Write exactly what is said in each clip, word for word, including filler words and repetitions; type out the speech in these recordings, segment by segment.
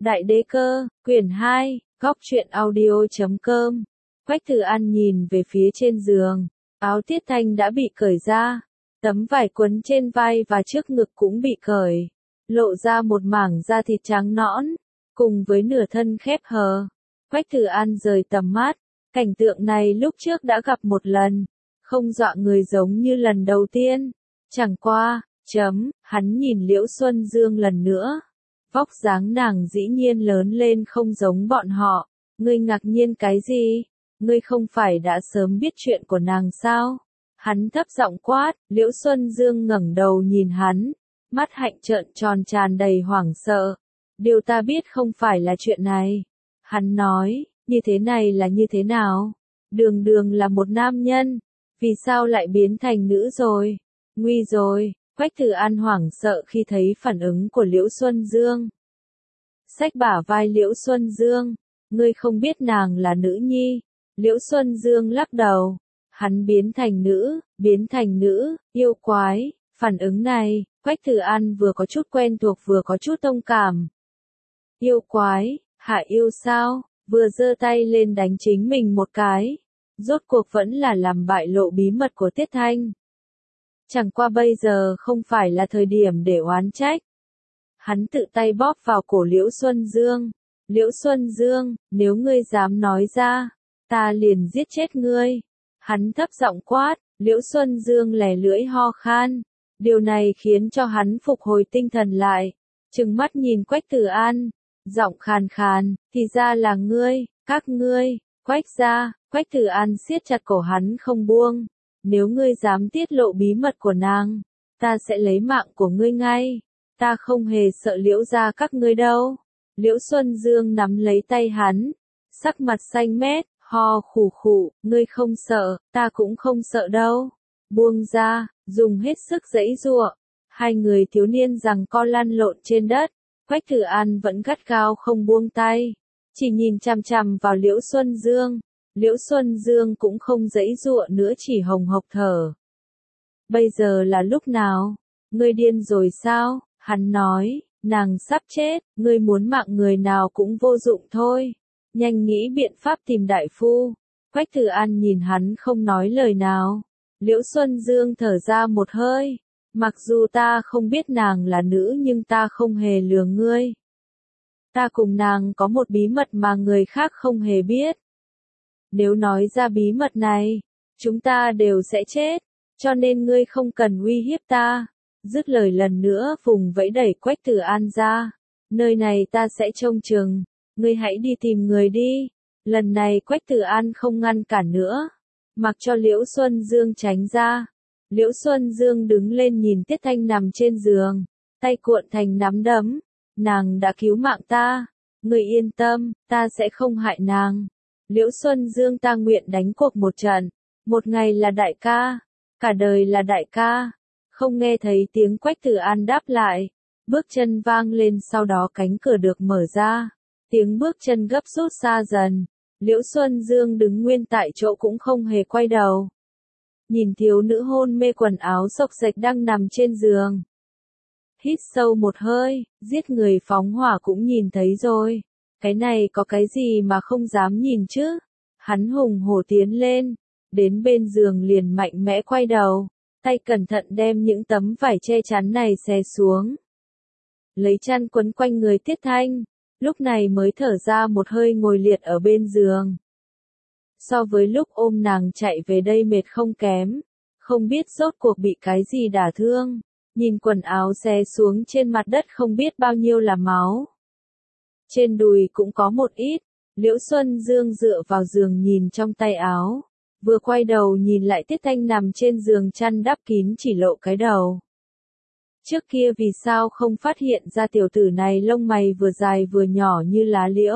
Đại đế cơ, quyển hai, góc truyện audio chấm com. Quách Tử An nhìn về phía trên giường, áo Tiết Thanh đã bị cởi ra, tấm vải quấn trên vai và trước ngực cũng bị cởi, lộ ra một mảng da thịt trắng nõn, cùng với nửa thân khép hờ. Quách Tử An rời tầm mắt, cảnh tượng này lúc trước đã gặp một lần, không dọa người giống như lần đầu tiên. Chẳng qua, chấm, hắn nhìn Liễu Xuân Dương lần nữa. Vóc dáng nàng dĩ nhiên lớn lên không giống bọn họ. Ngươi ngạc nhiên cái gì? Ngươi không phải đã sớm biết chuyện của nàng sao? Hắn thấp giọng quát. Liễu Xuân Dương ngẩng đầu nhìn hắn, mắt hạnh trợn tròn tràn đầy hoảng sợ. Điều ta biết không phải là chuyện này. Hắn nói, như thế này là như thế nào? Đường đường là một nam nhân, vì sao lại biến thành nữ rồi? Nguy rồi. Quách Tử An hoảng sợ khi thấy phản ứng của Liễu Xuân Dương. Xách bả vai Liễu Xuân Dương, ngươi không biết nàng là nữ nhi. Liễu Xuân Dương lắc đầu, hắn biến thành nữ, biến thành nữ, yêu quái. Phản ứng này, Quách Tử An vừa có chút quen thuộc vừa có chút thông cảm. Yêu quái, hạ yêu sao? Vừa giơ tay lên đánh chính mình một cái. Rốt cuộc vẫn là làm bại lộ bí mật của Tiết Thanh. Chẳng qua bây giờ không phải là thời điểm để oán trách. Hắn tự tay bóp vào cổ Liễu Xuân Dương. Liễu Xuân Dương, nếu ngươi dám nói ra, ta liền giết chết ngươi. Hắn thấp giọng quát. Liễu Xuân Dương lè lưỡi ho khan. Điều này khiến cho hắn phục hồi tinh thần lại. Trừng mắt nhìn Quách Tử An, giọng khàn khàn, thì ra là ngươi, các ngươi. Quách gia. Quách Tử An siết chặt cổ hắn không buông. Nếu ngươi dám tiết lộ bí mật của nàng, ta sẽ lấy mạng của ngươi ngay. Ta không hề sợ Liễu gia các ngươi đâu. Liễu Xuân Dương nắm lấy tay hắn, sắc mặt xanh mét, ho khủ khủ, ngươi không sợ, ta cũng không sợ đâu. Buông ra, dùng hết sức giãy giụa. Hai người thiếu niên giằng co lăn lộn trên đất. Quách Tử An vẫn gắt gao không buông tay, chỉ nhìn chằm chằm vào Liễu Xuân Dương. Liễu Xuân Dương cũng không giãy giụa nữa, chỉ hồng hộc thở. Bây giờ là lúc nào? Ngươi điên rồi sao? Hắn nói, nàng sắp chết, ngươi muốn mạng người nào cũng vô dụng thôi. Nhanh nghĩ biện pháp tìm đại phu. Quách Tử An nhìn hắn không nói lời nào. Liễu Xuân Dương thở ra một hơi. Mặc dù ta không biết nàng là nữ nhưng ta không hề lừa ngươi. Ta cùng nàng có một bí mật mà người khác không hề biết. Nếu nói ra bí mật này, chúng ta đều sẽ chết, cho nên ngươi không cần uy hiếp ta. Dứt lời lần nữa vùng vẫy đẩy Quách Tử An ra. Nơi này ta sẽ trông chừng, ngươi hãy đi tìm người đi. Lần này Quách Tử An không ngăn cản nữa, mặc cho Liễu Xuân Dương tránh ra. Liễu Xuân Dương đứng lên nhìn Tiết Thanh nằm trên giường, tay cuộn thành nắm đấm. Nàng đã cứu mạng ta, ngươi yên tâm, ta sẽ không hại nàng. Liễu Xuân Dương, ta nguyện đánh cuộc một trận, một ngày là đại ca, cả đời là đại ca. Không nghe thấy tiếng Quách Tử An đáp lại, bước chân vang lên, sau đó cánh cửa được mở ra, tiếng bước chân gấp rút xa dần. Liễu Xuân Dương đứng nguyên tại chỗ cũng không hề quay đầu. Nhìn thiếu nữ hôn mê quần áo xộc xệch đang nằm trên giường. Hít sâu một hơi, giết người phóng hỏa cũng nhìn thấy rồi. Cái này có cái gì mà không dám nhìn chứ? Hắn hùng hổ tiến lên, đến bên giường liền mạnh mẽ quay đầu, tay cẩn thận đem những tấm vải che chắn này xé xuống. Lấy chăn quấn quanh người Tiết Thanh, lúc này mới thở ra một hơi, ngồi liệt ở bên giường. So với lúc ôm nàng chạy về đây mệt không kém, không biết rốt cuộc bị cái gì đả thương. Nhìn quần áo xé xuống trên mặt đất không biết bao nhiêu là máu. Trên đùi cũng có một ít. Liễu Xuân Dương dựa vào giường nhìn trong tay áo, vừa quay đầu nhìn lại Tiết Thanh nằm trên giường chăn đắp kín chỉ lộ cái đầu. Trước kia vì sao không phát hiện ra tiểu tử này lông mày vừa dài vừa nhỏ như lá liễu.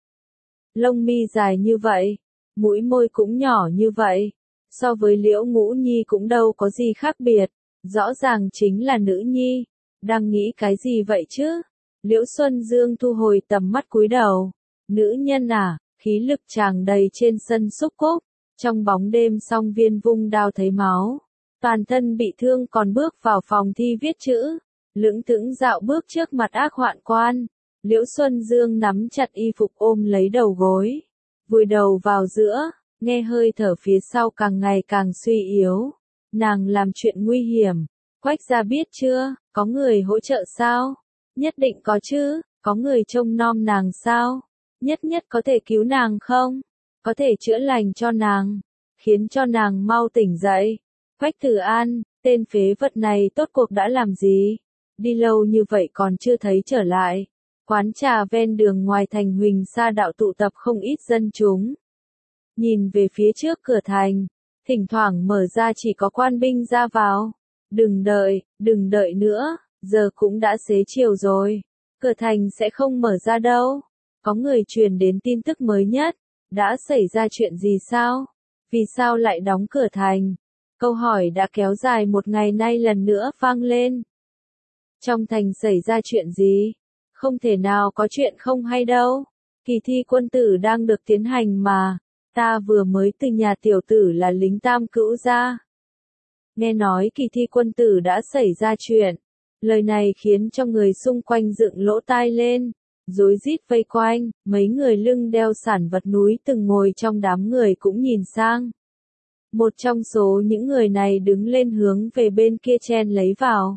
Lông mi dài như vậy, mũi môi cũng nhỏ như vậy, so với Liễu Ngũ Nhi cũng đâu có gì khác biệt, rõ ràng chính là nữ nhi. Đang nghĩ cái gì vậy chứ? Liễu Xuân Dương thu hồi tầm mắt cúi đầu. Nữ nhân à, khí lực tràn đầy trên sân xúc cúc. Trong bóng đêm Song Viên vung đao thấy máu, toàn thân bị thương còn bước vào phòng thi viết chữ, lững thững dạo bước trước mặt Ác Hoạn Quan. Liễu Xuân Dương nắm chặt y phục ôm lấy đầu gối, vùi đầu vào giữa, nghe hơi thở phía sau càng ngày càng suy yếu. Nàng làm chuyện nguy hiểm, Quách gia biết chưa, có người hỗ trợ sao? Nhất định có chứ, có người trông nom nàng sao? Nhất nhất có thể cứu nàng không? Có thể chữa lành cho nàng, khiến cho nàng mau tỉnh dậy. Quách Tử An, tên phế vật này tốt cuộc đã làm gì? Đi lâu như vậy còn chưa thấy trở lại. Quán trà ven đường ngoài thành Huỳnh Sa đạo tụ tập không ít dân chúng. Nhìn về phía trước cửa thành, thỉnh thoảng mở ra chỉ có quan binh ra vào. Đừng đợi, đừng đợi nữa, giờ cũng đã xế chiều rồi. Cửa thành sẽ không mở ra đâu. Có người truyền đến tin tức mới nhất. Đã xảy ra chuyện gì sao? Vì sao lại đóng cửa thành? Câu hỏi đã kéo dài một ngày nay lần nữa vang lên. Trong thành xảy ra chuyện gì? Không thể nào có chuyện không hay đâu. Kỳ thi quân tử đang được tiến hành mà. Ta vừa mới từ nhà tiểu tử là lính Tam Cữu ra. Nghe nói kỳ thi quân tử đã xảy ra chuyện. Lời này khiến cho người xung quanh dựng lỗ tai lên. Rối rít vây quanh, mấy người lưng đeo sản vật núi từng ngồi trong đám người cũng nhìn sang. Một trong số những người này đứng lên hướng về bên kia chen lấy vào.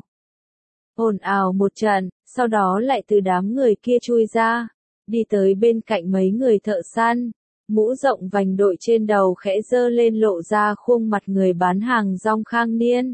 Ồn ào một trận, sau đó lại từ đám người kia chui ra, đi tới bên cạnh mấy người thợ săn, mũ rộng vành đội trên đầu khẽ dơ lên lộ ra khuôn mặt người bán hàng rong Khang Niên.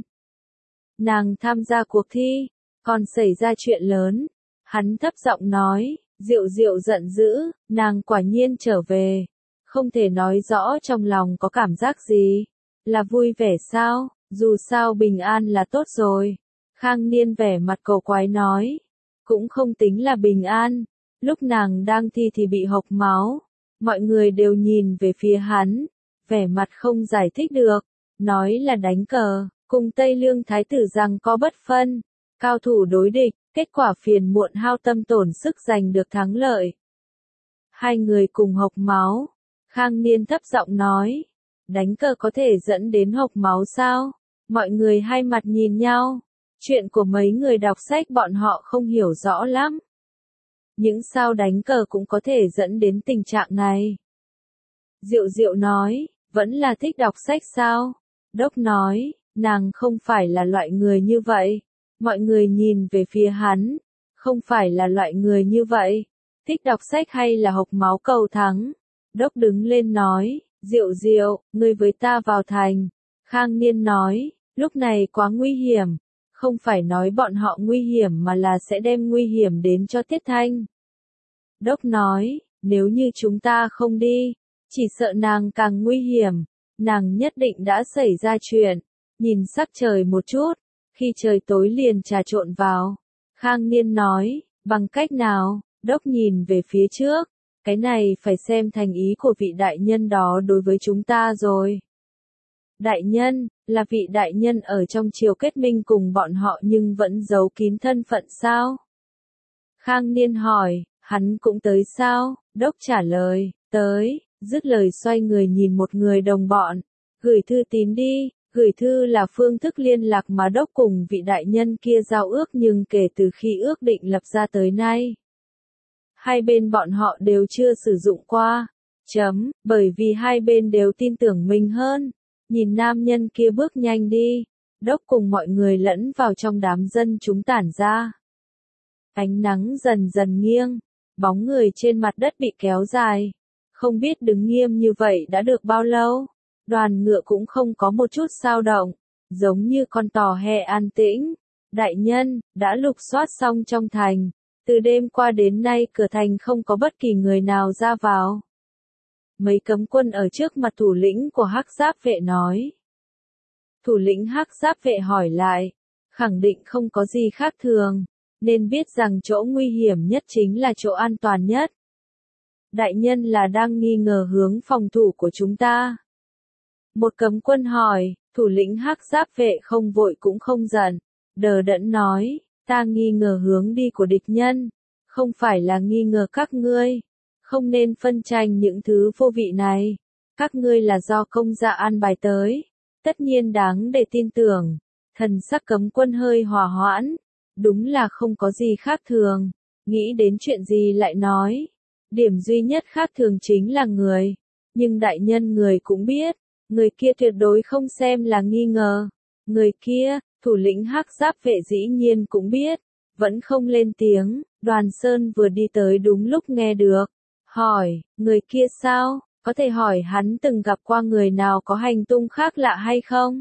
Nàng tham gia cuộc thi, còn xảy ra chuyện lớn. Hắn thấp giọng nói, Diệu Diệu giận dữ, nàng quả nhiên trở về. Không thể nói rõ trong lòng có cảm giác gì. Là vui vẻ sao, dù sao bình an là tốt rồi. Khang Niên vẻ mặt cầu quái nói. Cũng không tính là bình an. Lúc nàng đang thi thì bị hộc máu. Mọi người đều nhìn về phía hắn. Vẻ mặt không giải thích được. Nói là đánh cờ, cùng Tây Lương Thái tử rằng có bất phân. Cao thủ đối địch, kết quả phiền muộn hao tâm tổn sức giành được thắng lợi. Hai người cùng hộc máu. Khang Niên thấp giọng nói. Đánh cờ có thể dẫn đến hộc máu sao? Mọi người hai mặt nhìn nhau. Chuyện của mấy người đọc sách bọn họ không hiểu rõ lắm. Những sao đánh cờ cũng có thể dẫn đến tình trạng này. Diệu Diệu nói, vẫn là thích đọc sách sao? Đốc nói, nàng không phải là loại người như vậy. Mọi người nhìn về phía hắn, không phải là loại người như vậy. Thích đọc sách hay là hộc máu cầu thắng? Đốc đứng lên nói, Diệu Diệu, ngươi với ta vào thành. Khang Niên nói, lúc này quá nguy hiểm. Không phải nói bọn họ nguy hiểm mà là sẽ đem nguy hiểm đến cho Tiết Thanh. Đốc nói, nếu như chúng ta không đi, chỉ sợ nàng càng nguy hiểm. Nàng nhất định đã xảy ra chuyện. Nhìn sắc trời một chút, khi trời tối liền trà trộn vào. Khang Niên nói, bằng cách nào? Đốc nhìn về phía trước. Cái này phải xem thành ý của vị đại nhân đó đối với chúng ta rồi. Đại nhân, là vị đại nhân ở trong triều kết minh cùng bọn họ nhưng vẫn giấu kín thân phận sao? Khang Niên hỏi, hắn cũng tới sao? Đốc trả lời, tới, dứt lời xoay người nhìn một người đồng bọn. Gửi thư tín đi, gửi thư là phương thức liên lạc mà Đốc cùng vị đại nhân kia giao ước nhưng kể từ khi ước định lập ra tới nay. Hai bên bọn họ đều chưa sử dụng qua. Chấm, bởi vì hai bên đều tin tưởng mình hơn. Nhìn nam nhân kia bước nhanh đi. Đốc cùng mọi người lẫn vào trong đám dân chúng tản ra. Ánh nắng dần dần nghiêng. Bóng người trên mặt đất bị kéo dài. Không biết đứng nghiêm như vậy đã được bao lâu. Đoàn ngựa cũng không có một chút dao động. Giống như con tò he an tĩnh. Đại nhân, đã lục soát xong trong thành. Từ đêm qua đến nay cửa thành không có bất kỳ người nào ra vào. Mấy cấm quân ở trước mặt thủ lĩnh của Hắc Giáp vệ nói. Thủ lĩnh Hắc Giáp vệ hỏi lại, khẳng định không có gì khác thường, nên biết rằng chỗ nguy hiểm nhất chính là chỗ an toàn nhất. Đại nhân là đang nghi ngờ hướng phòng thủ của chúng ta. Một cấm quân hỏi, thủ lĩnh Hắc Giáp vệ không vội cũng không giận, đờ đẫn nói. Ta nghi ngờ hướng đi của địch nhân, không phải là nghi ngờ các ngươi, không nên phân tranh những thứ vô vị này. Các ngươi là do công gia an bài tới, tất nhiên đáng để tin tưởng. Thần sắc cấm quân hơi hòa hoãn, đúng là không có gì khác thường. nghĩ đến chuyện gì lại nói. Điểm duy nhất khác thường chính là người. Nhưng đại nhân người cũng biết, người kia tuyệt đối không xem là nghi ngờ. Người kia, thủ lĩnh hắc giáp vệ dĩ nhiên cũng biết, vẫn không lên tiếng. Đoàn Sơn vừa đi tới đúng lúc nghe được. Hỏi, người kia sao? Có thể hỏi hắn từng gặp qua người nào có hành tung khác lạ hay không?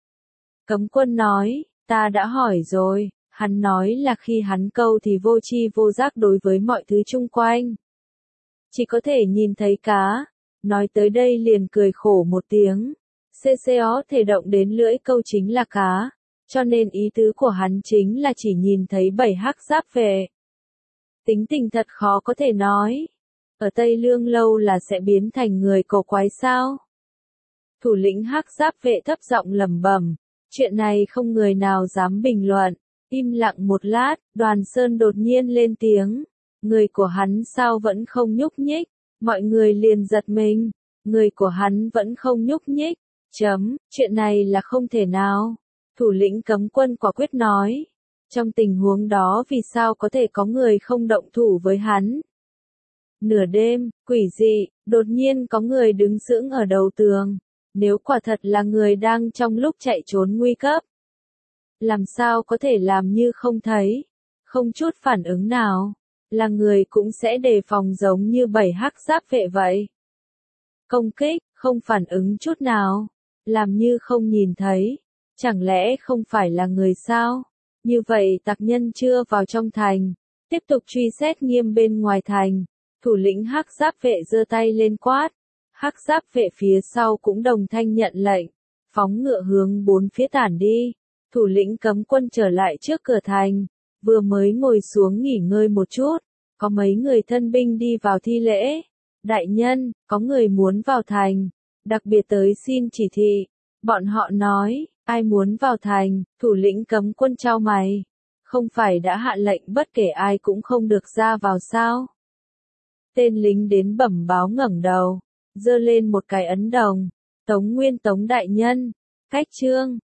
Cấm quân nói, ta đã hỏi rồi, hắn nói là khi hắn câu thì vô tri vô giác đối với mọi thứ chung quanh. Chỉ có thể nhìn thấy cá. Nói tới đây liền cười khổ một tiếng. xê xê ó thể động đến lưỡi câu chính là cá. Cho nên ý tứ của hắn chính là chỉ nhìn thấy bảy hắc giáp vệ. Tính tình thật khó có thể nói. Ở Tây Lương lâu là sẽ biến thành người cổ quái sao? Thủ lĩnh hắc giáp vệ thấp giọng lẩm bẩm. Chuyện này không người nào dám bình luận. Im lặng một lát, Đoàn Sơn đột nhiên lên tiếng. Người của hắn sao vẫn không nhúc nhích? Mọi người liền giật mình. Người của hắn vẫn không nhúc nhích. Chấm, chuyện này là không thể nào. Thủ lĩnh cấm quân quả quyết nói. Trong tình huống đó vì sao có thể có người không động thủ với hắn? Nửa đêm, quỷ dị, đột nhiên có người đứng sững ở đầu tường. Nếu quả thật là người đang trong lúc chạy trốn nguy cấp. Làm sao có thể làm như không thấy? Không chút phản ứng nào. Là người cũng sẽ đề phòng giống như bảy hắc giáp vệ vậy. Công kích, không phản ứng chút nào. Làm như không nhìn thấy. Chẳng lẽ không phải là người sao? Như vậy tặc nhân chưa vào trong thành. Tiếp tục truy xét nghiêm bên ngoài thành. Thủ lĩnh hắc giáp vệ giơ tay lên quát. Hắc giáp vệ phía sau cũng đồng thanh nhận lệnh. Phóng ngựa hướng bốn phía tản đi. Thủ lĩnh cấm quân trở lại trước cửa thành. Vừa mới ngồi xuống nghỉ ngơi một chút. Có mấy người thân binh đi vào thi lễ. Đại nhân, có người muốn vào thành. Đặc biệt tới xin chỉ thị. Bọn họ nói, ai muốn vào thành, thủ lĩnh cấm quân chau mày. Không phải đã hạ lệnh bất kể ai cũng không được ra vào sao? Tên lính đến bẩm báo ngẩng đầu, giơ lên một cái ấn đồng. Tống Nguyên Tống đại nhân, cách chương.